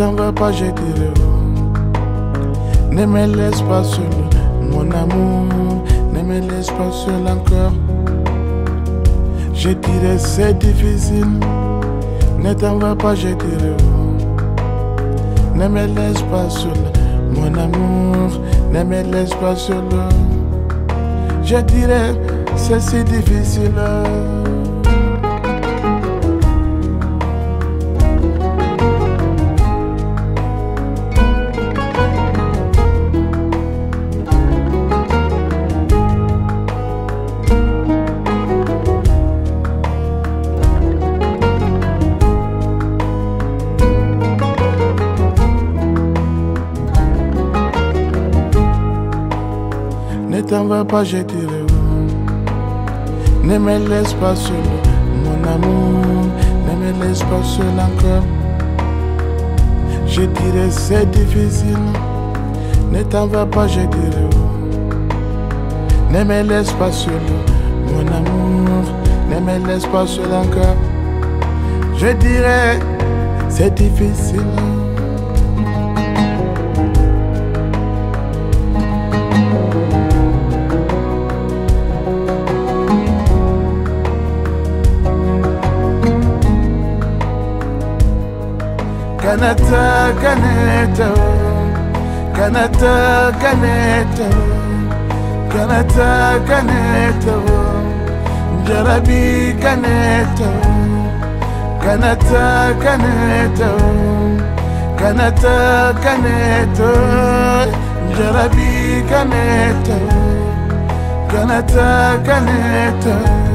t'en va pas, je dirai oh. Ne me laisse pas seul, mon amour, ne me laisse pas seul encore. Je dirais c'est difficile, ne t'en va pas, je dirais oh. Ne me laisse pas seul, mon amour, ne me laisse pas seul. Je dirais c'est si difficile. Ne t'en va pas, je dirais oh. Ne me laisse pas seul, mon amour, ne me laisse pas seul encore. Je dirais c'est difficile, ne t'en va pas, je dirais oh. Ne me laisse pas seul, mon amour, ne me laisse pas seul encore. Je dirais c'est difficile. Kanata kaneta, kanata kaneta, kanata kaneta, jarabi kaneta, kanata kaneta, kanata kaneta, jarabi kaneta, kanata kaneta.